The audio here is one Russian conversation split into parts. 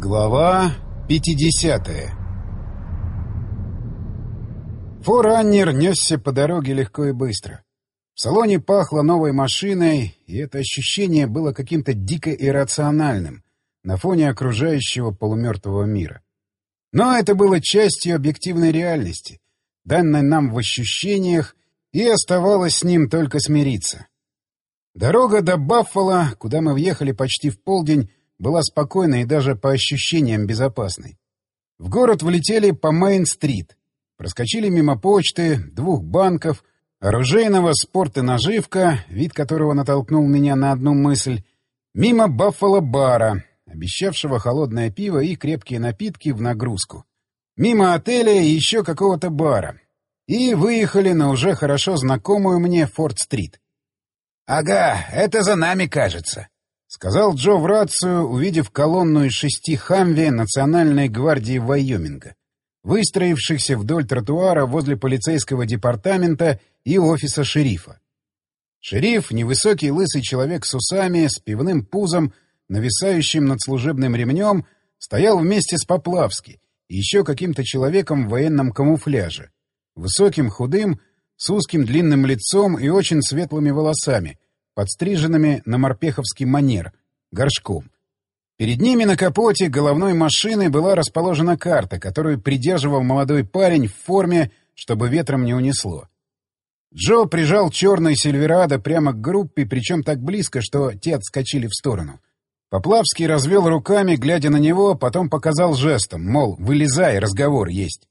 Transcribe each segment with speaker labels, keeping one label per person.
Speaker 1: Глава 50. Форраннер несся по дороге легко и быстро. В салоне пахло новой машиной, и это ощущение было каким-то дико иррациональным на фоне окружающего полумертвого мира. Но это было частью объективной реальности, данной нам в ощущениях, и оставалось с ним только смириться. Дорога до Баффало, куда мы въехали почти в полдень, была спокойной и даже по ощущениям безопасной. В город влетели по Мейн-стрит, проскочили мимо почты, 2 банков, оружейного, спорт и наживка, вид которого натолкнул меня на одну мысль, мимо Баффало-бара, обещавшего холодное пиво и крепкие напитки в нагрузку, мимо отеля и еще какого-то бара, и выехали на уже хорошо знакомую мне Форд-стрит.
Speaker 2: «Ага, это за нами, кажется», — сказал Джо в рацию, увидев колонну из 6 «Хамви» Национальной гвардии Вайоминга, выстроившихся вдоль тротуара возле полицейского департамента и офиса шерифа. Шериф — невысокий лысый человек с усами, с пивным пузом, нависающим над служебным ремнем, стоял вместе с Поплавски и еще каким-то человеком в военном камуфляже, высоким, худым, с узким длинным лицом и очень светлыми волосами, подстриженными на морпеховский манер, горшком. Перед ними на капоте головной машины была расположена карта, которую придерживал молодой парень в форме, чтобы ветром не унесло. Джо прижал черный Сильверадо прямо к группе, причем так близко, что те отскочили в сторону. Поплавский развел руками, глядя на него, потом показал жестом, мол, вылезай, разговор есть.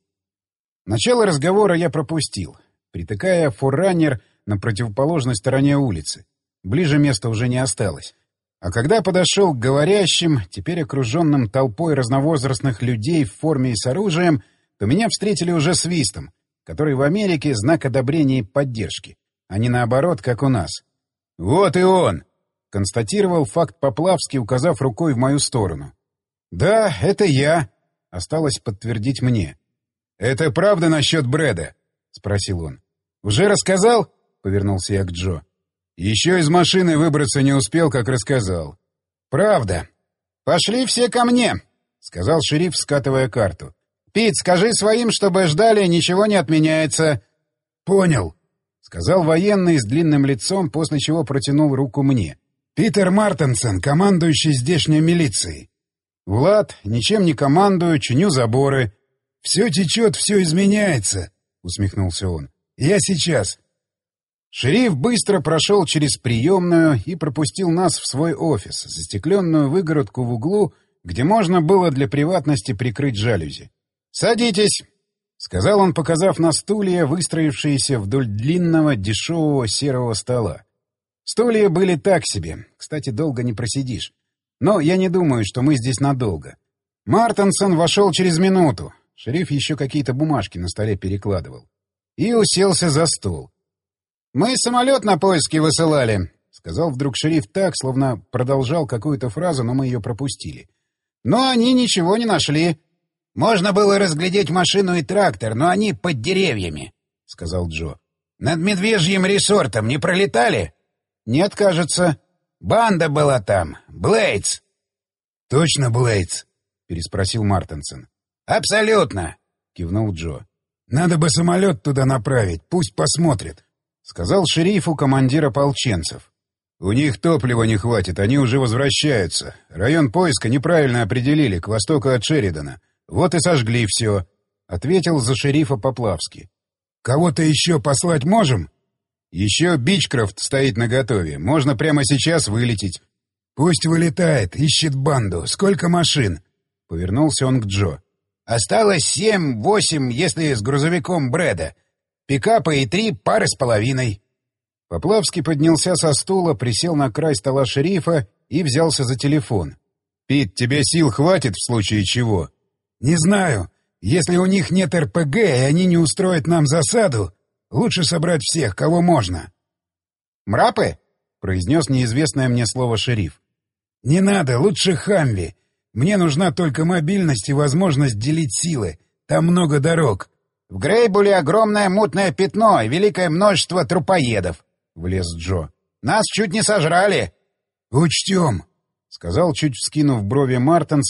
Speaker 2: Начало разговора я пропустил, притыкая форраннер на противоположной стороне улицы. Ближе места уже не осталось. А когда подошел к говорящим, теперь окруженным толпой разновозрастных людей в форме и с оружием, то меня встретили уже свистом, который в Америке знак одобрения и поддержки, а не наоборот, как у нас. «Вот и он!» — констатировал факт Поплавский, указав рукой в мою сторону. «Да, это я», — осталось подтвердить мне. «Это правда насчет Брэда?» — спросил он. «Уже рассказал?» — повернулся я к Джо. «Еще из машины выбраться не успел, как рассказал». «Правда. Пошли все ко мне», — сказал шериф, скатывая карту. «Пит, скажи своим, чтобы ждали, ничего не отменяется». «Понял», — сказал военный с длинным лицом, после чего протянул руку мне. «Питер Мартенсон, командующий здешней милицией». «Влад, ничем не командую, чиню заборы». «Все течет, все изменяется», — усмехнулся он. «Я сейчас». Шериф быстро прошел через приемную и пропустил нас в свой офис, застекленную выгородку в углу, где можно было для приватности прикрыть жалюзи. «Садитесь», — сказал он, показав на стулья, выстроившиеся вдоль длинного дешевого серого стола. Стулья были так себе, кстати, долго не просидишь. Но я не думаю, что мы здесь надолго. Мартенсон вошел через минуту. Шериф еще какие-то бумажки на столе перекладывал. И уселся за стол. «Мы самолет на поиски высылали», — сказал вдруг шериф так, словно продолжал какую-то фразу, но мы ее пропустили. «Но они ничего не нашли». «Можно было разглядеть машину и трактор, но они под деревьями», — сказал Джо. «Над Медвежьим ресортом не пролетали?»
Speaker 1: «Нет, кажется».
Speaker 2: «Банда была там. Блейдс».
Speaker 3: «Точно Блейдс?»
Speaker 1: — переспросил Мартенсон.
Speaker 2: «Абсолютно»,
Speaker 1: — кивнул Джо.
Speaker 3: «Надо бы самолет туда направить, пусть посмотрят»,
Speaker 1: — сказал шерифу командир ополченцев. «У них топлива не хватит, они уже возвращаются. Район поиска неправильно определили, к востоку от Шеридана. Вот и сожгли все», — ответил за шерифа Поплавский.
Speaker 3: «Кого-то еще послать можем?»
Speaker 1: «Еще Бичкрофт стоит наготове. Можно прямо сейчас вылететь».
Speaker 3: «Пусть вылетает, ищет банду. Сколько машин?» — повернулся он к Джо.
Speaker 2: «Осталось 7-8, если с грузовиком Брэда. Пикапа и 3 пары с половиной».
Speaker 1: Поплавский поднялся со стула, присел на край стола шерифа и взялся за телефон. «Пит, тебе сил хватит в случае чего?»
Speaker 3: «Не знаю. Если у них нет РПГ, и они не устроят нам засаду, лучше собрать всех, кого можно».
Speaker 1: «Мрапы?» — произнес неизвестное мне слово шериф.
Speaker 3: «Не надо, лучше Хамви. Мне нужна только мобильность и возможность делить силы. Там много дорог».
Speaker 2: «В Грейбуле огромное мутное пятно и великое множество трупоедов», —
Speaker 1: влез Джо.
Speaker 2: «Нас чуть не сожрали».
Speaker 3: «Учтем»,
Speaker 1: — сказал, чуть вскинув брови Мартенсон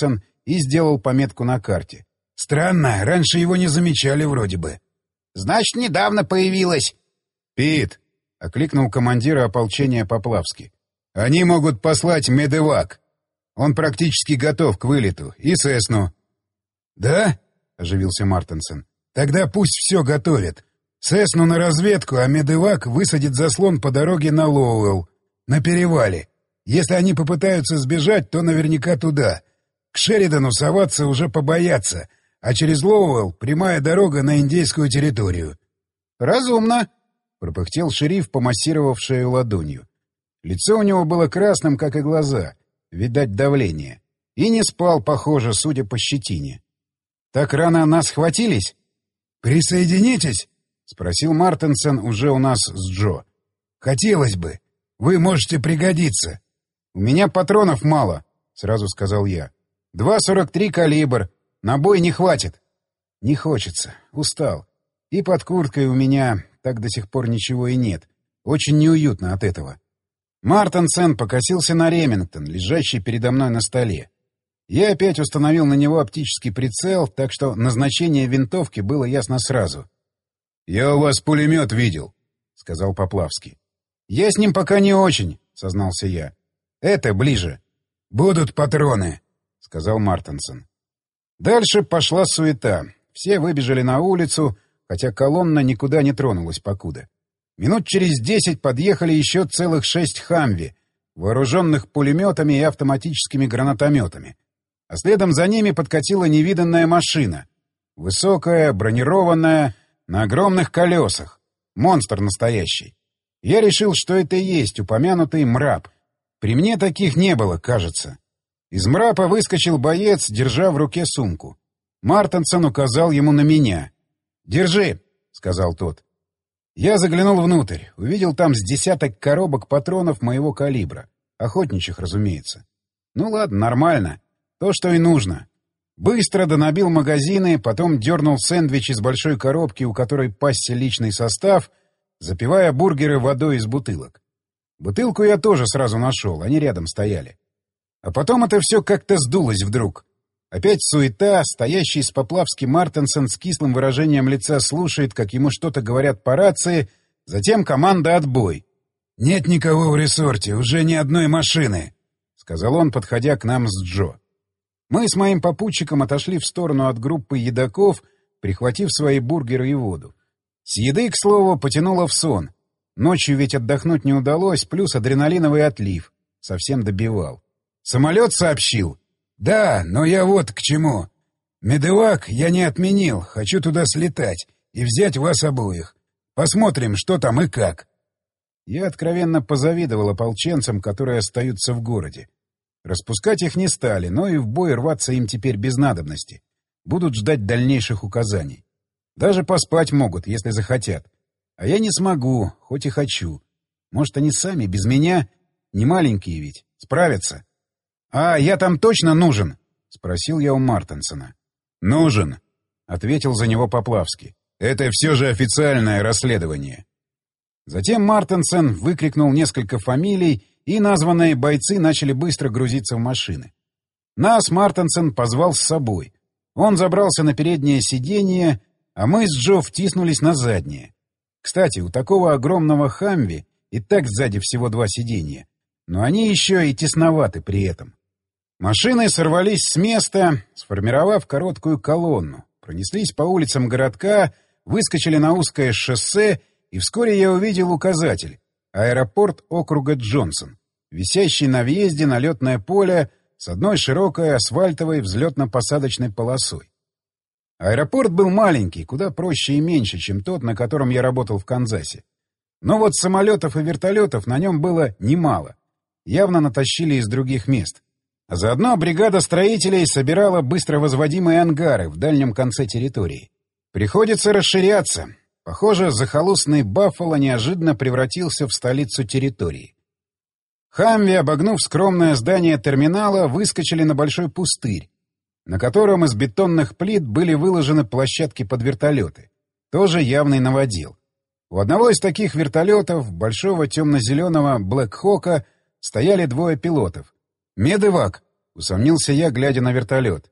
Speaker 1: и сделал пометку на карте.
Speaker 3: «Странно, раньше его не замечали вроде бы».
Speaker 2: «Значит, недавно появилась».
Speaker 1: «Пит!» — окликнул командира ополчения Поплавский. «Они могут послать медевак. Он практически готов к вылету. И Сесну».
Speaker 3: «Да?» — оживился Мартенсен. «Тогда пусть все готовят. Сесну на разведку, а медевак высадит заслон по дороге на Лоуэлл, на перевале. Если они попытаются сбежать, то наверняка туда. К Шеридану соваться уже побоятся, а через Лоуэлл прямая дорога на индейскую территорию».
Speaker 1: «Разумно», — пропыхтел шериф, помассировав шею ладонью. Лицо у него было красным, как и глаза, видать, давление. И не спал, похоже, судя по щетине. «Так рано нас схватились?»
Speaker 3: «Присоединитесь?» — спросил Мартенсен уже у нас с Джо. «Хотелось бы. Вы можете пригодиться».
Speaker 1: «У меня патронов мало», — сразу сказал я. 2,43 калибр. На бой не хватит». «Не хочется. Устал. И под курткой у меня так до сих пор ничего и нет. Очень неуютно от этого». Мартенсен покосился на Ремингтон, лежащий передо мной на столе. Я опять установил на него оптический прицел, так что назначение винтовки было ясно сразу. «Я у вас пулемет видел», — сказал Поплавский. «Я с ним пока не очень», — сознался я. «Это ближе».
Speaker 3: «Будут патроны», — сказал Мартенсен.
Speaker 1: Дальше пошла суета. Все выбежали на улицу, хотя колонна никуда не тронулась покуда. Минут через 10 подъехали еще целых 6 «Хамви», вооруженных пулеметами и автоматическими гранатометами. А следом за ними подкатила невиданная машина. Высокая, бронированная, на огромных колесах. Монстр настоящий. Я решил, что это и есть упомянутый МРАП. При мне таких не было, кажется. Из МРАПа выскочил боец, держа в руке сумку. Мартенсен указал ему на меня. «Держи», — сказал тот. Я заглянул внутрь, увидел там с десяток коробок патронов моего калибра. Охотничьих, разумеется. Ну ладно, нормально. То, что и нужно. Быстро донабил магазины, потом дернул сэндвич из большой коробки, у которой пасся личный состав, запивая бургеры водой из бутылок. Бутылку я тоже сразу нашел, они рядом стояли. А потом это все как-то сдулось вдруг. Опять суета, стоящий с Поплавским Мартенсен с кислым выражением лица слушает, как ему что-то говорят по рации, затем команда «Отбой».
Speaker 3: «Нет никого в ресорте, уже ни одной машины», — сказал он, подходя к нам с Джо.
Speaker 1: Мы с моим попутчиком отошли в сторону от группы едоков, прихватив свои бургеры и воду. С еды, к слову, потянуло в сон. Ночью ведь отдохнуть не удалось, плюс адреналиновый отлив. Совсем добивал. Самолет сообщил.
Speaker 3: «Да, но я вот к чему. Медевак я не отменил, хочу туда слетать и взять вас обоих. Посмотрим, что там и как».
Speaker 1: Я откровенно позавидовал ополченцам, которые остаются в городе. Распускать их не стали, но и в бой рваться им теперь без надобности. Будут ждать дальнейших указаний. Даже поспать могут, если захотят. А я не смогу, хоть и хочу. Может, они сами, без меня? Не маленькие ведь, справятся. «А, я там точно нужен?» — спросил я у Мартенсена. «Нужен», — ответил за него Поплавский. «Это все же официальное расследование». Затем Мартенсен выкрикнул несколько фамилий, и названные бойцы начали быстро грузиться в машины. Нас Мартенсен позвал с собой. Он забрался на переднее сиденье, а мы с Джо втиснулись на заднее. Кстати, у такого огромного «Хамви» и так сзади всего 2 сиденья, но они еще и тесноваты при этом. Машины сорвались с места, сформировав короткую колонну, пронеслись по улицам городка, выскочили на узкое шоссе, и вскоре я увидел указатель — аэропорт округа Джонсон, висящий на въезде на летное поле с одной широкой асфальтовой взлетно-посадочной полосой. Аэропорт был маленький, куда проще и меньше, чем тот, на котором я работал в Канзасе. Но вот самолетов и вертолетов на нем было немало. Явно натащили из других мест. А заодно бригада строителей собирала быстро возводимые ангары в дальнем конце территории. Приходится расширяться. Похоже, захолустный Баффало неожиданно превратился в столицу территории. «Хамви», обогнув скромное здание терминала, выскочили на большой пустырь, на котором из бетонных плит были выложены площадки под вертолеты. Тоже явный новодел. У одного из таких вертолетов, большого темно-зеленого «Блэк-Хока», стояли 2 пилотов. «Медевак», — усомнился я, глядя на вертолет.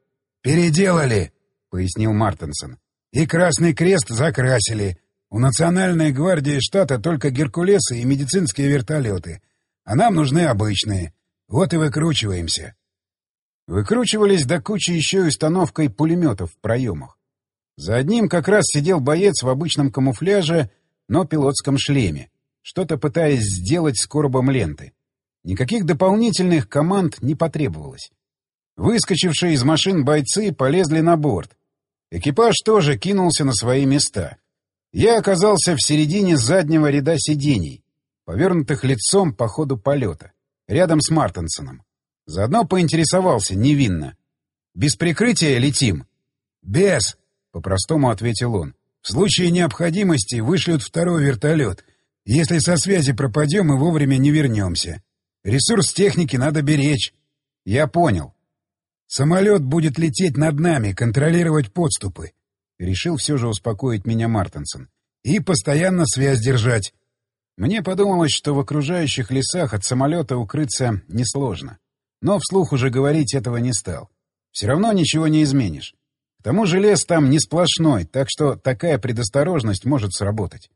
Speaker 3: «Переделали», — пояснил Мартенсон. «И Красный Крест закрасили. У Национальной гвардии штата только геркулесы и медицинские вертолеты. А нам нужны обычные. Вот и выкручиваемся».
Speaker 1: Выкручивались до кучи еще и установкой пулеметов в проемах. За одним как раз сидел боец в обычном камуфляже, но пилотском шлеме, что-то пытаясь сделать с коробом ленты. Никаких дополнительных команд не потребовалось. Выскочившие из машин бойцы полезли на борт. Экипаж тоже кинулся на свои места. Я оказался в середине заднего ряда сидений, повернутых лицом по ходу полета, рядом с Мартенсоном. Заодно поинтересовался невинно. «Без прикрытия летим?»
Speaker 3: «Без», — по-простому ответил он. «В случае необходимости вышлют второй вертолет, если со связи пропадем и вовремя не вернемся. Ресурс техники надо беречь».
Speaker 1: «Я понял».
Speaker 3: «Самолет будет лететь над нами, контролировать подступы», —
Speaker 1: решил все же успокоить меня Мартенсон.
Speaker 3: «И постоянно связь держать».
Speaker 1: Мне подумалось, что в окружающих лесах от самолета укрыться несложно. Но вслух уже говорить этого не стал. Все равно ничего не изменишь. К тому же лес там не сплошной, так что такая предосторожность может сработать.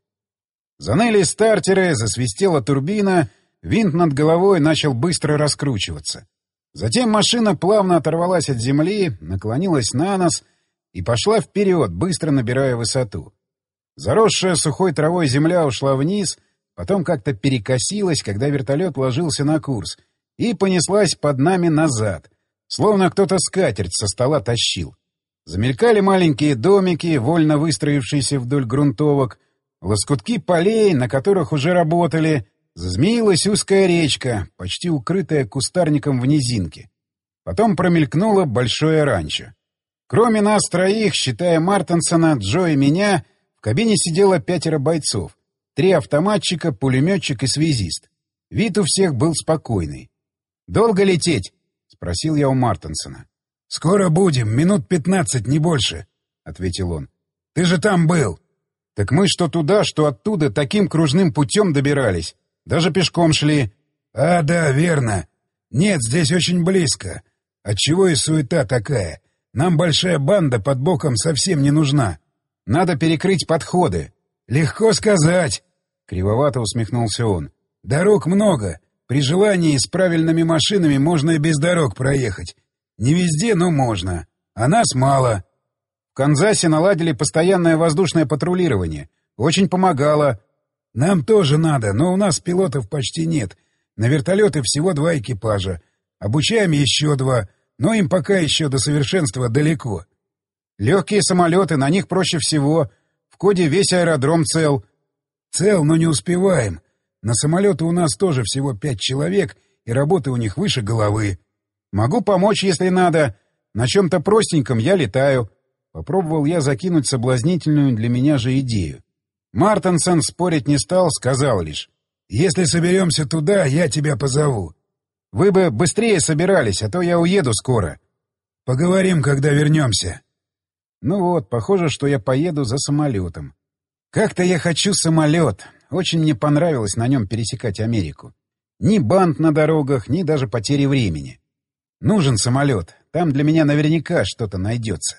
Speaker 1: Заныли стартеры, засвистела турбина, винт над головой начал быстро раскручиваться. Затем машина плавно оторвалась от земли, наклонилась на нос и пошла вперед, быстро набирая высоту. Заросшая сухой травой земля ушла вниз, потом как-то перекосилась, когда вертолет ложился на курс, и понеслась под нами назад, словно кто-то скатерть со стола тащил. Замелькали маленькие домики, вольно выстроившиеся вдоль грунтовок, лоскутки полей, на которых уже работали. Зазмеилась узкая речка, почти укрытая кустарником в низинке. Потом промелькнуло большое ранчо. Кроме нас троих, считая Мартенсона, Джо и меня, в кабине сидело 5 бойцов. 3 автоматчика, пулеметчик и связист. Вид у всех был спокойный. «Долго лететь?» — спросил я у Мартенсона.
Speaker 3: «Скоро будем, минут 15, не больше», — ответил он. «Ты же там был».
Speaker 1: «Так мы что туда, что оттуда таким кружным путем добирались. Даже пешком шли».
Speaker 3: «А, да, верно. Нет, здесь очень близко. Отчего и суета такая? Нам большая банда под боком совсем не нужна.
Speaker 1: Надо перекрыть подходы».
Speaker 3: «Легко сказать», —
Speaker 1: кривовато усмехнулся он.
Speaker 3: «Дорог много. При желании с правильными машинами можно и без дорог проехать. Не везде, но можно. А нас мало».
Speaker 1: В Канзасе наладили постоянное воздушное патрулирование. Очень помогало.
Speaker 3: «Нам тоже надо, но у нас пилотов почти нет. На вертолеты всего 2 экипажа. Обучаем еще 2, но им пока еще до совершенства далеко».
Speaker 1: «Легкие самолеты, на них проще всего. В коде весь аэродром цел».
Speaker 3: «Цел, но не успеваем. На самолеты у нас тоже всего 5 человек, и работы у них выше головы».
Speaker 1: «Могу помочь, если надо. На чем-то простеньком я летаю». Попробовал я закинуть соблазнительную для меня же идею. Мартенсон спорить не стал, сказал лишь:
Speaker 3: «Если соберемся туда, я тебя позову».
Speaker 1: «Вы бы быстрее собирались, а то я уеду скоро».
Speaker 3: «Поговорим, когда вернемся».
Speaker 1: Ну вот, похоже, что я поеду за самолетом. Как-то я хочу самолет. Очень мне понравилось на нем пересекать Америку. Ни банд на дорогах, ни даже потери времени. Нужен самолет. Там для меня наверняка что-то найдется.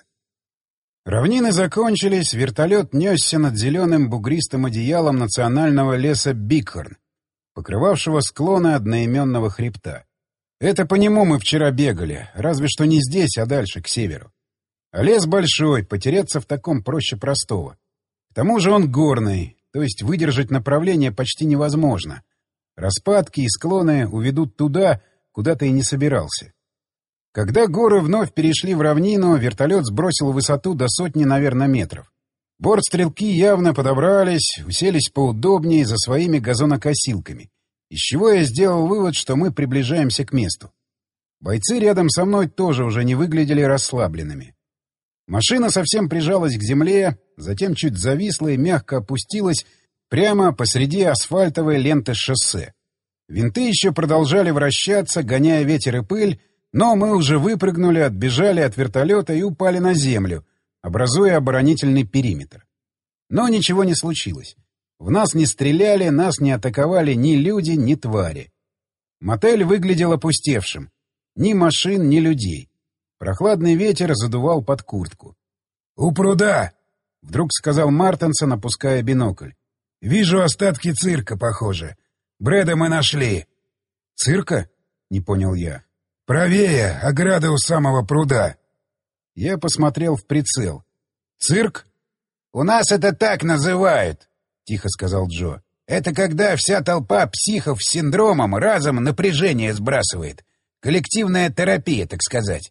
Speaker 1: Равнины закончились, вертолет несся над зеленым бугристым одеялом национального леса Бикхорн, покрывавшего склоны одноименного хребта. Это по нему мы вчера бегали, разве что не здесь, а дальше, к северу. А лес большой, потеряться в таком проще простого. К тому же он горный, то есть выдержать направление почти невозможно. Распадки и склоны уведут туда, куда ты и не собирался. Когда горы вновь перешли в равнину, вертолет сбросил высоту до 100, наверное, метров. Бортстрелки явно подобрались, уселись поудобнее за своими газонокосилками, из чего я сделал вывод, что мы приближаемся к месту. Бойцы рядом со мной тоже уже не выглядели расслабленными. Машина совсем прижалась к земле, затем чуть зависла и мягко опустилась прямо посреди асфальтовой ленты шоссе. Винты еще продолжали вращаться, гоняя ветер и пыль, но мы уже выпрыгнули, отбежали от вертолета и упали на землю, образуя оборонительный периметр. Но ничего не случилось. В нас не стреляли, нас не атаковали ни люди, ни твари. Мотель выглядел опустевшим. Ни машин, ни людей. Прохладный ветер задувал под куртку.
Speaker 3: — У пруда! —
Speaker 1: вдруг сказал Мартенсон, опуская бинокль.
Speaker 3: — Вижу остатки цирка, похоже. Брэда мы нашли.
Speaker 1: — Цирка? — не понял я.
Speaker 3: — Правее, ограда у самого пруда.
Speaker 1: Я посмотрел в прицел. — Цирк?
Speaker 2: — У нас это так называют, — тихо сказал Джо. — Это когда вся толпа психов с синдромом разом напряжение сбрасывает. Коллективная терапия, так сказать.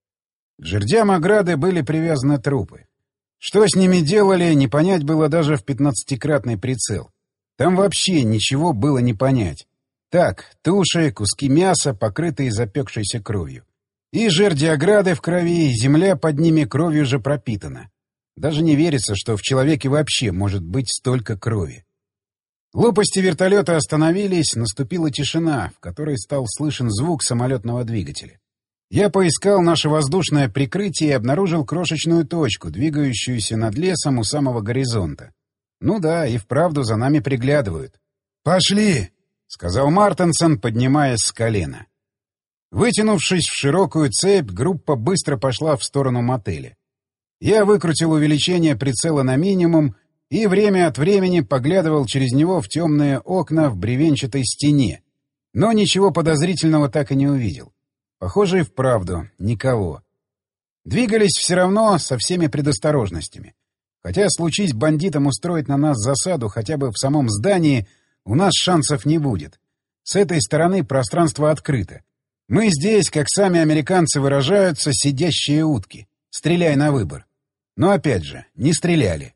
Speaker 1: К жердям ограды были привязаны трупы. Что с ними делали, не понять было даже в 15-кратный прицел. Там вообще ничего было не понять. Так, туши, куски мяса, покрытые запекшейся кровью. И жерди ограды в крови, и земля под ними кровью же пропитана. Даже не верится, что в человеке вообще может быть столько крови. Лопасти вертолета остановились, наступила тишина, в которой стал слышен звук самолетного двигателя. Я поискал наше воздушное прикрытие и обнаружил крошечную точку, двигающуюся над лесом у самого горизонта. Ну да, и вправду за нами приглядывают.
Speaker 3: «Пошли!»
Speaker 1: — сказал Мартенсон, поднимаясь с колена. Вытянувшись в широкую цепь, группа быстро пошла в сторону мотеля. Я выкрутил увеличение прицела на минимум и время от времени поглядывал через него в темные окна в бревенчатой стене, но ничего подозрительного так и не увидел. Похоже, и вправду никого. Двигались все равно со всеми предосторожностями. Хотя случись бандитам устроить на нас засаду хотя бы в самом здании, у нас шансов не будет. С этой стороны пространство открыто. Мы здесь, как сами американцы выражаются, сидящие утки. Стреляй на выбор. Но опять же, не стреляли.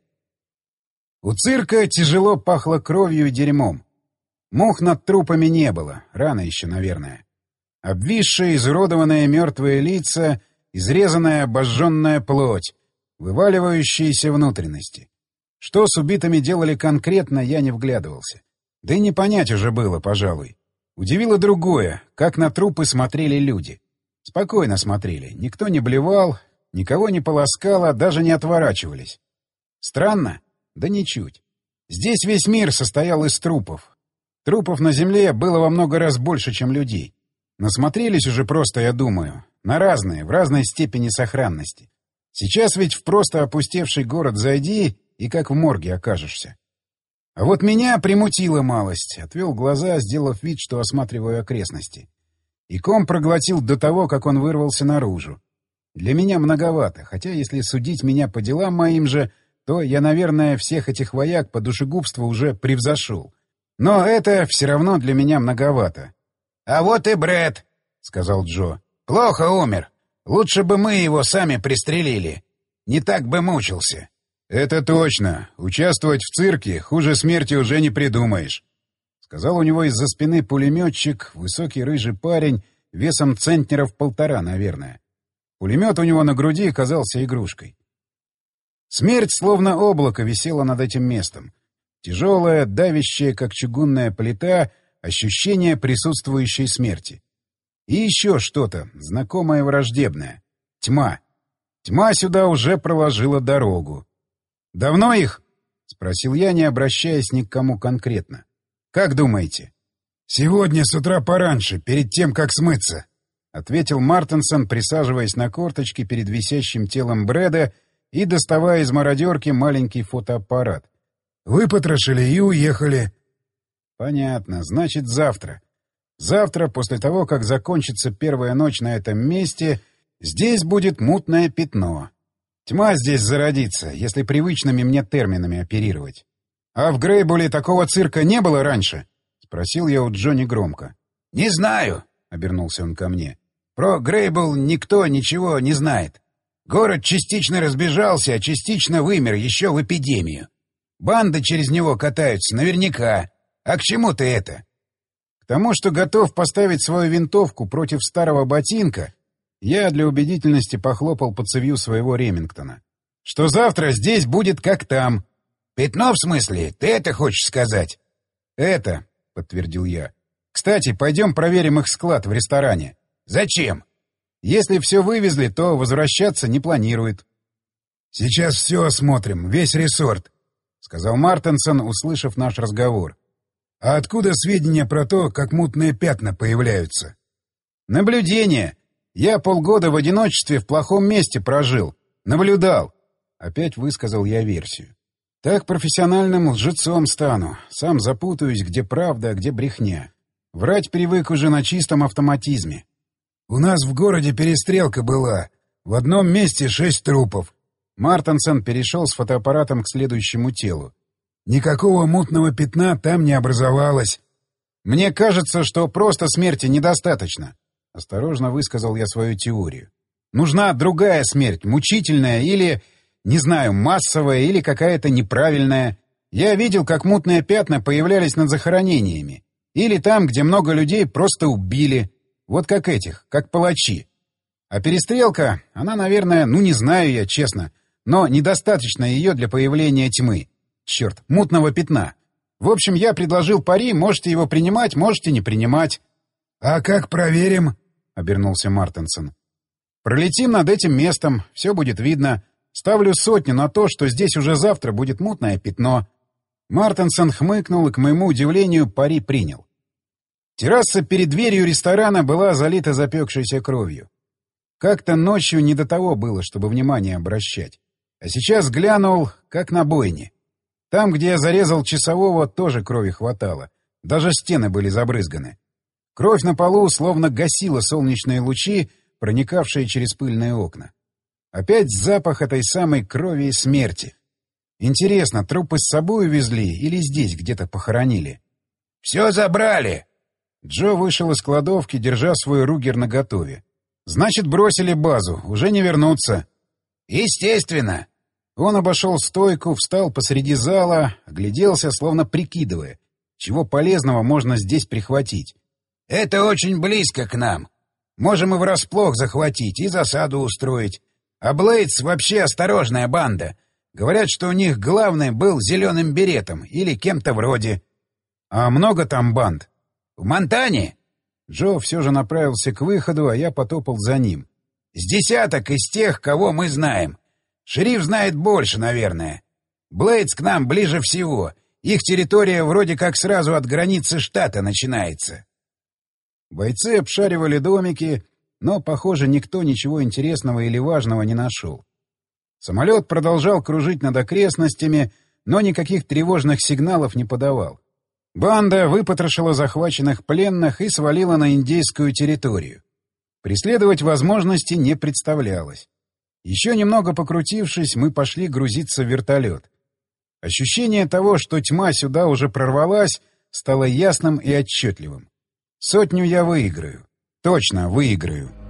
Speaker 1: У цирка тяжело пахло кровью и дерьмом. Мух над трупами не было, рано еще, наверное. Обвисшие, изуродованные мертвые лица, изрезанная обожженная плоть, вываливающиеся внутренности. Что с убитыми делали конкретно, я не вглядывался. Да и не понять уже было, пожалуй. Удивило другое, как на трупы смотрели люди. Спокойно смотрели, никто не блевал, никого не полоскало, даже не отворачивались. Странно? Да ничуть. Здесь весь мир состоял из трупов. Трупов на земле было во много раз больше, чем людей. Насмотрелись уже просто, я думаю, на разные, в разной степени сохранности. Сейчас ведь в просто опустевший город зайди, и как в морге окажешься. А вот меня примутило малость, отвел глаза, сделав вид, что осматриваю окрестности. И ком проглотил до того, как он вырвался наружу. Для меня многовато, хотя если судить меня по делам моим же, то я, наверное, всех этих вояк по душегубству уже превзошел. Но это все равно для меня многовато.
Speaker 2: — А вот и Брэд, — сказал Джо. — Плохо умер. Лучше бы мы его сами пристрелили. Не так бы мучился.
Speaker 1: — Это точно. Участвовать в цирке хуже смерти уже не придумаешь. — сказал у него из-за спины пулеметчик, высокий рыжий парень, весом центнеров 1,5, наверное. Пулемет у него на груди казался игрушкой. Смерть словно облако висела над этим местом. Тяжелая, давящая, как чугунная плита, ощущение присутствующей смерти. И еще что-то, знакомое и враждебное. Тьма. Тьма сюда уже проложила дорогу. «Давно их?» — спросил я, не обращаясь ни к кому конкретно. «Как думаете?»
Speaker 3: «Сегодня с утра пораньше, перед тем, как смыться»,
Speaker 1: — ответил Мартенсон, присаживаясь на корточки перед висящим телом Брэда и доставая из мародерки маленький фотоаппарат.
Speaker 3: «Выпотрошили и уехали».
Speaker 1: «Понятно. Значит, завтра. Завтра, после того, как закончится первая ночь на этом месте, здесь будет мутное пятно. Тьма здесь зародится, если привычными мне терминами оперировать. А в Грейбуле такого цирка не было раньше?» — спросил я у Джонни громко.
Speaker 2: «Не знаю», — обернулся он ко мне. «Про Грейбул никто ничего не знает. Город частично разбежался, а частично вымер еще в эпидемию. Банды через него катаются, наверняка. А к чему ты это?»
Speaker 1: К тому, что готов поставить свою винтовку против старого ботинка, я для убедительности похлопал по цевью своего Ремингтона. Что завтра здесь будет как там.
Speaker 2: «Пятно, в смысле? Ты это хочешь сказать?»
Speaker 1: «Это», — подтвердил я. «Кстати, пойдем проверим их склад в ресторане».
Speaker 2: «Зачем?»
Speaker 1: «Если все вывезли, то возвращаться не планирует».
Speaker 3: «Сейчас все осмотрим, весь ресорт», — сказал Мартенсон, услышав наш разговор. «А откуда сведения про то, как мутные пятна появляются?»
Speaker 1: «Наблюдение. Я полгода в одиночестве в плохом месте прожил. Наблюдал. Опять высказал я версию. Так профессиональным лжецом стану. Сам запутаюсь, где правда, а где брехня. Врать привык уже на чистом автоматизме.
Speaker 3: У нас в городе перестрелка была. В одном месте 6 трупов.
Speaker 1: Мартенсон перешел с фотоаппаратом к следующему телу.
Speaker 3: Никакого мутного пятна там не образовалось.
Speaker 1: Мне кажется, что просто смерти недостаточно. Осторожно высказал я свою теорию. Нужна другая смерть, мучительная или, не знаю, массовая или какая-то неправильная. Я видел, как мутные пятна появлялись над захоронениями. Или там, где много людей, просто убили. Вот как этих, как палачи. А перестрелка, она, наверное, не знаю я, честно, но недостаточно ее для появления тьмы. Черт, мутного пятна. В общем, я предложил пари, можете его принимать, можете не принимать.
Speaker 3: — А как проверим?
Speaker 1: — обернулся Мартенсон. — Пролетим над этим местом, все будет видно. Ставлю 100 на то, что здесь уже завтра будет мутное пятно. Мартенсон хмыкнул и, к моему удивлению, пари принял. Терраса перед дверью ресторана была залита запекшейся кровью. Как-то ночью не до того было, чтобы внимание обращать. А сейчас глянул, как на бойне. Там, где я зарезал часового, тоже крови хватало. Даже стены были забрызганы. Кровь на полу словно гасила солнечные лучи, проникавшие через пыльные окна. Опять запах этой самой крови и смерти. Интересно, трупы с собой увезли или здесь где-то похоронили? — Все забрали! Джо вышел из кладовки, держа свой Ругер наготове. — Значит, бросили базу, уже не вернуться. — Естественно! Он обошел стойку, встал посреди зала, огляделся, словно прикидывая, чего полезного можно здесь прихватить. — Это очень близко к нам. Можем и врасплох захватить, и засаду устроить. А Блейдс вообще осторожная банда. Говорят, что у них главный был зеленым беретом или кем-то вроде. — А много там банд? — В Монтане? Джо все же направился к выходу, а я потопал за ним. — С десяток из тех, кого мы знаем. Шериф знает больше, наверное. Блейдс к нам ближе всего. Их территория вроде как сразу от границы штата начинается. Бойцы обшаривали домики, но, похоже, никто ничего интересного или важного не нашел. Самолет продолжал кружить над окрестностями, но никаких тревожных сигналов не подавал. Банда выпотрошила захваченных пленных и свалила на индейскую территорию. Преследовать возможности не представлялось. Еще немного покрутившись, мы пошли грузиться в вертолет. Ощущение того, что тьма сюда уже прорвалась, стало ясным и отчетливым. 100 я выиграю. Точно выиграю.